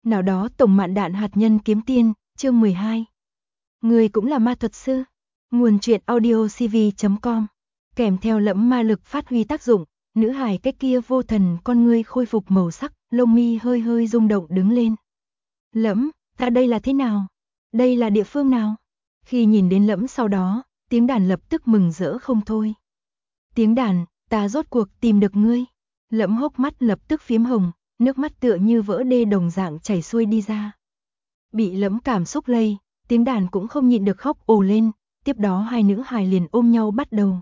Nào đó tổng mạn đạn hạt nhân kiếm tiên, chương 12. Người cũng là ma thuật sư. Nguồn truyện audio cv.com. Kèm theo lẫm ma lực phát huy tác dụng, nữ hài cái kia vô thần con ngươi khôi phục màu sắc, lông mi hơi hơi rung động đứng lên. Lẫm, ta đây là thế nào? Đây là địa phương nào? Khi nhìn đến Lẫm sau đó, tiếng đàn lập tức mừng rỡ không thôi. Tiếng đàn, ta rốt cuộc tìm được ngươi. Lẫm hốc mắt lập tức phiếm hồng, nước mắt tựa như vỡ đê đồng dạng chảy xuôi đi ra. Bị Lẫm cảm xúc lây, tiếng đàn cũng không nhịn được khóc ồ lên, tiếp đó hai nữ hài liền ôm nhau bắt đầu.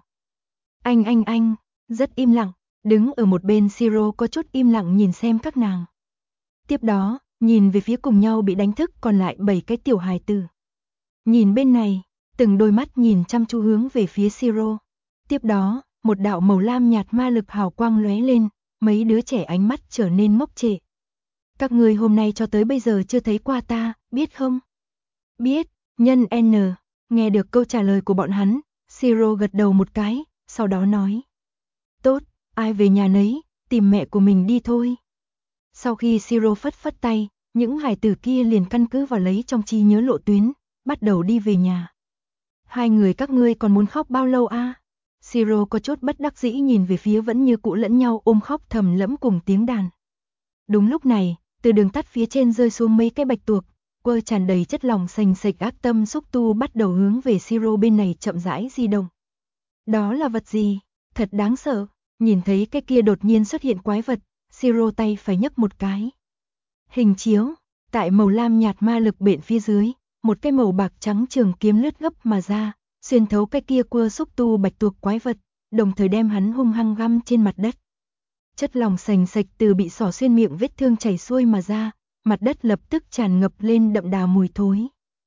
Anh, rất im lặng, đứng ở một bên Siro có chút im lặng nhìn xem các nàng. Tiếp đó, nhìn về phía cùng nhau bị đánh thức còn lại 7 cái tiểu hài tử. Nhìn bên này, từng đôi mắt nhìn chăm chú hướng về phía Siro. Tiếp đó, một đạo màu lam nhạt ma lực hào quang lóe lên, mấy đứa trẻ ánh mắt trở nên ngốc trệ. Các người hôm nay cho tới bây giờ chưa thấy qua ta, biết không? Biết, nhân N. Nghe được câu trả lời của bọn hắn, Siro gật đầu một cái, sau đó nói. Tốt, ai về nhà nấy, tìm mẹ của mình đi thôi. Sau khi Siro phất phất tay, những hài tử kia liền căn cứ vào lấy trong trí nhớ lộ tuyến, bắt đầu đi về nhà. Hai người các ngươi còn muốn khóc bao lâu a? Siro có chút bất đắc dĩ nhìn về phía vẫn như cũ lẫn nhau ôm khóc thầm lẫm cùng tiếng đàn. Đúng lúc này, từ đường tắt phía trên rơi xuống mấy cái bạch tuộc, quơ tràn đầy chất lỏng sành sạch ác tâm xúc tu bắt đầu hướng về Siro bên này chậm rãi di động. Đó là vật gì? Thật đáng sợ. Nhìn thấy cái kia đột nhiên xuất hiện quái vật, Siro tay phải nhấc một cái. Hình chiếu, tại màu lam nhạt ma lực bện phía dưới, một cái màu bạc trắng trường kiếm lướt gấp mà ra, xuyên thấu cái kia quơ xúc tu bạch tuộc quái vật, đồng thời đem hắn hung hăng găm trên mặt đất. Chất lỏng sành sạch từ bị xỏ xuyên miệng vết thương chảy xuôi mà ra, mặt đất lập tức tràn ngập lên đậm đà mùi thối.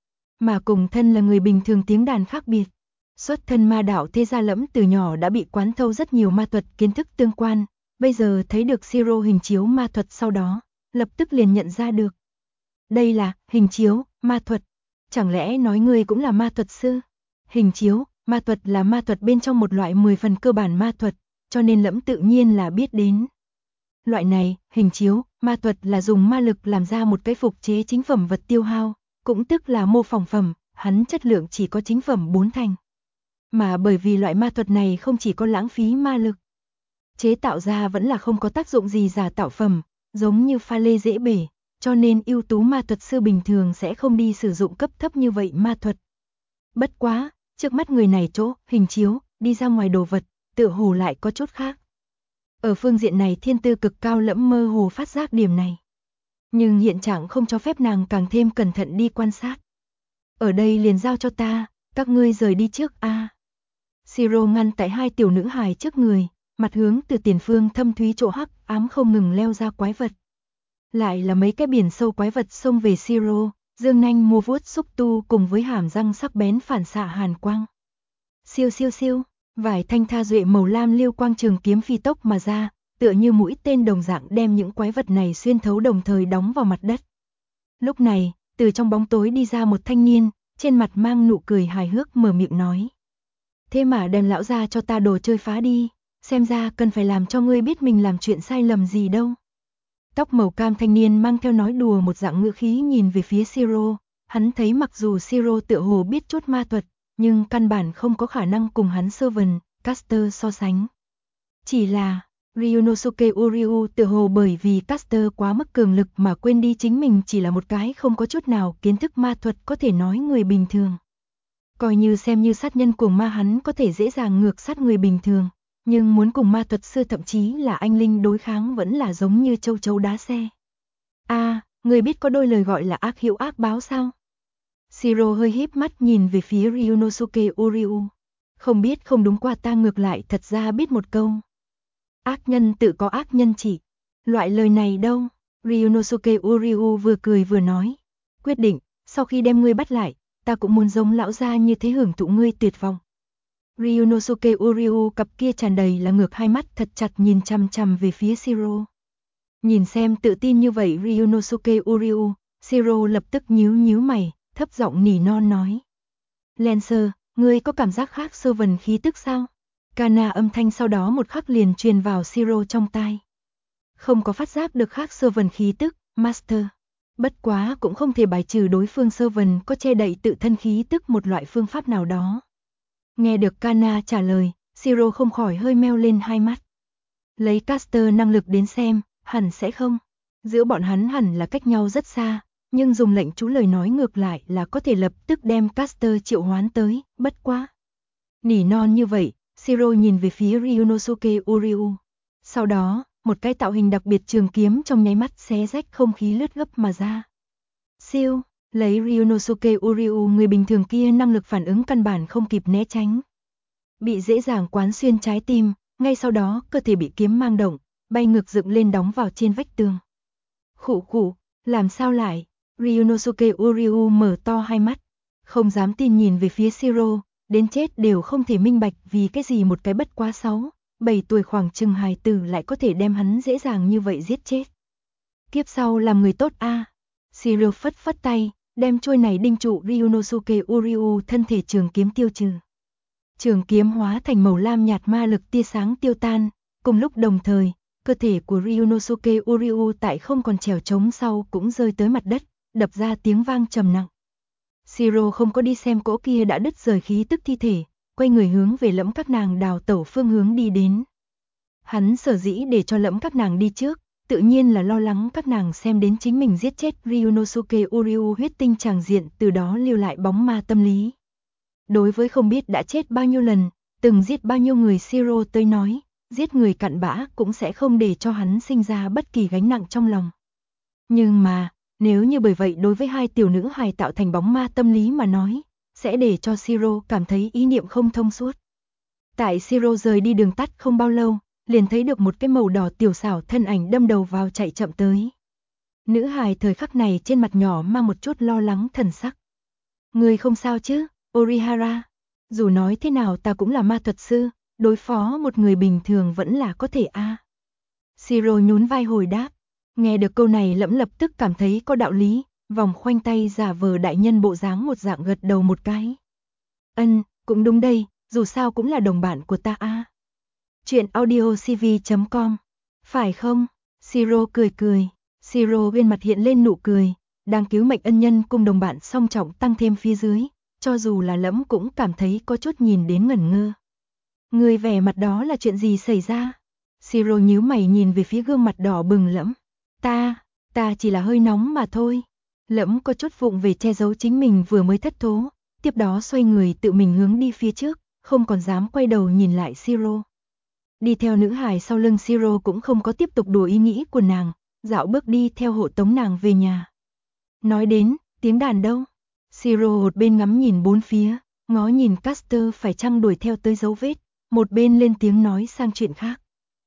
Mà cùng thân là người bình thường tiếng đàn khác biệt. Xuất thân ma đạo thế gia Lẫm từ nhỏ đã bị quán thâu rất nhiều ma thuật kiến thức tương quan, bây giờ thấy được Siro hình chiếu ma thuật sau đó, lập tức liền nhận ra được. Đây là hình chiếu, ma thuật. Chẳng lẽ nói ngươi cũng là ma thuật sư? Hình chiếu, ma thuật là ma thuật bên trong một loại 10 phần cơ bản ma thuật, cho nên Lẫm tự nhiên là biết đến. Loại này, hình chiếu, ma thuật là dùng ma lực làm ra một cái phục chế chính phẩm vật tiêu hao, cũng tức là mô phỏng phẩm, hắn chất lượng chỉ có chính phẩm 4 thành. Mà bởi vì loại ma thuật này không chỉ có lãng phí ma lực, chế tạo ra vẫn là không có tác dụng gì giả tạo phẩm, giống như pha lê dễ bể, cho nên ưu tú ma thuật sư bình thường sẽ không đi sử dụng cấp thấp như vậy ma thuật. Bất quá, trước mắt người này chỗ, hình chiếu, đi ra ngoài đồ vật, tựa hồ lại có chút khác. Ở phương diện này thiên tư cực cao Lẫm mơ hồ phát giác điểm này. Nhưng hiện trạng không cho phép nàng càng thêm cẩn thận đi quan sát. Ở đây liền giao cho ta, các ngươi rời đi trước a. Siro ngăn tại hai tiểu nữ hài trước người, mặt hướng từ tiền phương thâm thúy chỗ hắc ám không ngừng leo ra quái vật. Lại là mấy cái biển sâu quái vật xông về Siro, dương nanh mua vuốt xúc tu cùng với hàm răng sắc bén phản xạ hàn quang. Siêu siêu siêu, vài thanh tha duệ màu lam lưu quang trường kiếm phi tốc mà ra, tựa như mũi tên đồng dạng đem những quái vật này xuyên thấu đồng thời đóng vào mặt đất. Lúc này, từ trong bóng tối đi ra một thanh niên, trên mặt mang nụ cười hài hước mở miệng nói. Thế mà đem lão ra cho ta đồ chơi phá đi, xem ra cần phải làm cho ngươi biết mình làm chuyện sai lầm gì đâu. Tóc màu cam thanh niên mang theo nói đùa một dạng ngữ khí nhìn về phía Siro, hắn thấy mặc dù Siro tựa hồ biết chút ma thuật, nhưng căn bản không có khả năng cùng hắn Servant, Caster so sánh. Chỉ là, Ryunosuke Uryu tựa hồ bởi vì Caster quá mức cường lực mà quên đi chính mình chỉ là một cái không có chút nào kiến thức ma thuật có thể nói người bình thường. Coi như xem như sát nhân cuồng ma hắn có thể dễ dàng ngược sát người bình thường, nhưng muốn cùng ma thuật sư thậm chí là anh linh đối kháng vẫn là giống như châu chấu đá xe. Người biết có đôi lời gọi là ác hữu ác báo sao? Siro hơi híp mắt nhìn về phía Ryunosuke Uryu. Không biết không đúng qua ta ngược lại thật ra biết một câu. Ác nhân tự có ác nhân chỉ. Loại lời này đâu? Ryunosuke Uryu vừa cười vừa nói. Quyết định, sau khi đem ngươi bắt lại, ta cũng muốn giống lão gia như thế hưởng thụ ngươi tuyệt vọng. Ryunosuke Uryu cặp kia tràn đầy là ngược hai mắt thật chặt nhìn chằm chằm về phía Siro. Nhìn xem tự tin như vậy Ryunosuke Uryu, Siro lập tức nhíu mày, thấp giọng nỉ non nói. Lancer, ngươi có cảm giác khác Servant khí tức sao? Kana âm thanh sau đó một khắc liền truyền vào Siro trong tai. Không có phát giác được khác Servant khí tức, Master. Bất quá cũng không thể bài trừ đối phương Servant có che đậy tự thân khí tức một loại phương pháp nào đó. Nghe được Kana trả lời, Siro không khỏi hơi meo lên hai mắt. Lấy caster năng lực đến xem, hẳn sẽ không. Giữa bọn hắn hẳn là cách nhau rất xa, nhưng dùng lệnh chú lời nói ngược lại là có thể lập tức đem caster triệu hoán tới, bất quá. Nỉ non như vậy, Siro nhìn về phía Ryunosuke Uryu. Sau đó, một cái tạo hình đặc biệt trường kiếm trong nháy mắt xé rách không khí lướt gấp mà ra. Siêu, lấy Ryunosuke Uryu người bình thường kia năng lực phản ứng căn bản không kịp né tránh. Bị dễ dàng quán xuyên trái tim, ngay sau đó cơ thể bị kiếm mang động, bay ngược dựng lên đóng vào trên vách tường. Khụ khụ, làm sao lại? Ryunosuke Uryu mở to hai mắt, không dám tin nhìn về phía Siro, đến chết đều không thể minh bạch vì cái gì một cái bất quá 6-7 tuổi khoảng chừng hài tử lại có thể đem hắn dễ dàng như vậy giết chết. Kiếp sau làm người tốt a. Siro phất phất tay, đem chuôi này đinh trụ Ryunosuke Uryu thân thể trường kiếm tiêu trừ. Trường kiếm hóa thành màu lam nhạt ma lực tia sáng tiêu tan, cùng lúc đồng thời, cơ thể của Ryunosuke Uryu tại không còn trèo trống sau cũng rơi tới mặt đất, đập ra tiếng vang trầm nặng. Siro không có đi xem cỗ kia đã đứt rời khí tức thi thể, quay người hướng về Lẫm các nàng đào tẩu phương hướng đi đến. Hắn sở dĩ để cho Lẫm các nàng đi trước, tự nhiên là lo lắng các nàng xem đến chính mình giết chết Ryunosuke Uryu huyết tinh tràng diện, từ đó lưu lại bóng ma tâm lý. Đối với không biết đã chết bao nhiêu lần, từng giết bao nhiêu người Siro tới nói, giết người cặn bã cũng sẽ không để cho hắn sinh ra bất kỳ gánh nặng trong lòng. Nhưng mà, nếu như bởi vậy đối với hai tiểu nữ hài tạo thành bóng ma tâm lý mà nói, sẽ để cho Siro cảm thấy ý niệm không thông suốt. Tại Siro rời đi đường tắt không bao lâu, liền thấy được một cái màu đỏ tiểu xảo thân ảnh đâm đầu vào chạy chậm tới. Nữ hài thời khắc này trên mặt nhỏ mang một chút lo lắng thần sắc. Người không sao chứ, Orihara? Dù nói thế nào ta cũng là ma thuật sư, đối phó một người bình thường vẫn là có thể a. Siro nhún vai hồi đáp. Nghe được câu này Lẫm lập tức cảm thấy có đạo lý, vòng khoanh tay giả vờ đại nhân bộ dáng một dạng gật đầu một cái. Cũng đúng đây, dù sao cũng là đồng bạn của ta a. Chuyện audiocv.com, phải không? Siro cười cười, Siro bên mặt hiện lên nụ cười, đang cứu mệnh ân nhân cùng đồng bạn song trọng tăng thêm phía dưới, cho dù là Lẫm cũng cảm thấy có chút nhìn đến ngẩn ngơ. Người vẻ mặt đó là chuyện gì xảy ra? Siro nhíu mày nhìn về phía gương mặt đỏ bừng Lẫm. Ta chỉ là hơi nóng mà thôi. Lẫm có chút vụng về che giấu chính mình vừa mới thất thố, tiếp đó xoay người tự mình hướng đi phía trước, không còn dám quay đầu nhìn lại Siro. Đi theo nữ hài sau lưng Siro cũng không có tiếp tục đùa ý nghĩ của nàng, dạo bước đi theo hộ tống nàng về nhà. Nói đến, tiếng đàn đâu? Siro một bên ngắm nhìn bốn phía, ngó nhìn Caster phải chăng đuổi theo tới dấu vết, một bên lên tiếng nói sang chuyện khác.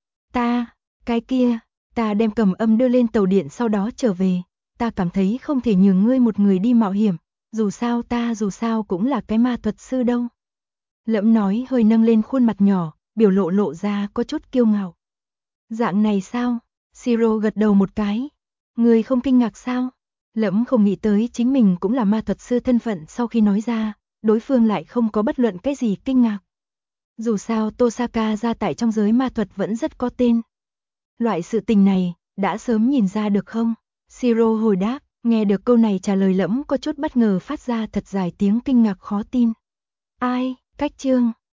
Cái kia, ta đem cầm âm đưa lên tàu điện sau đó trở về, ta cảm thấy không thể nhường ngươi một người đi mạo hiểm, dù sao cũng là cái ma thuật sư đâu. Lẫm nói hơi nâng lên khuôn mặt nhỏ, biểu lộ ra có chút kiêu ngạo. Dạng này sao? Siro gật đầu một cái. Ngươi không kinh ngạc sao? Lẫm không nghĩ tới chính mình cũng là ma thuật sư thân phận, sau khi nói ra, đối phương lại không có bất luận cái gì kinh ngạc. Dù sao Tosaka gia tại trong giới ma thuật vẫn rất có tên. Loại sự tình này, đã sớm nhìn ra được không? Siro hồi đáp, nghe được câu này trả lời Lẫm có chút bất ngờ phát ra thật dài tiếng kinh ngạc khó tin. Cách chương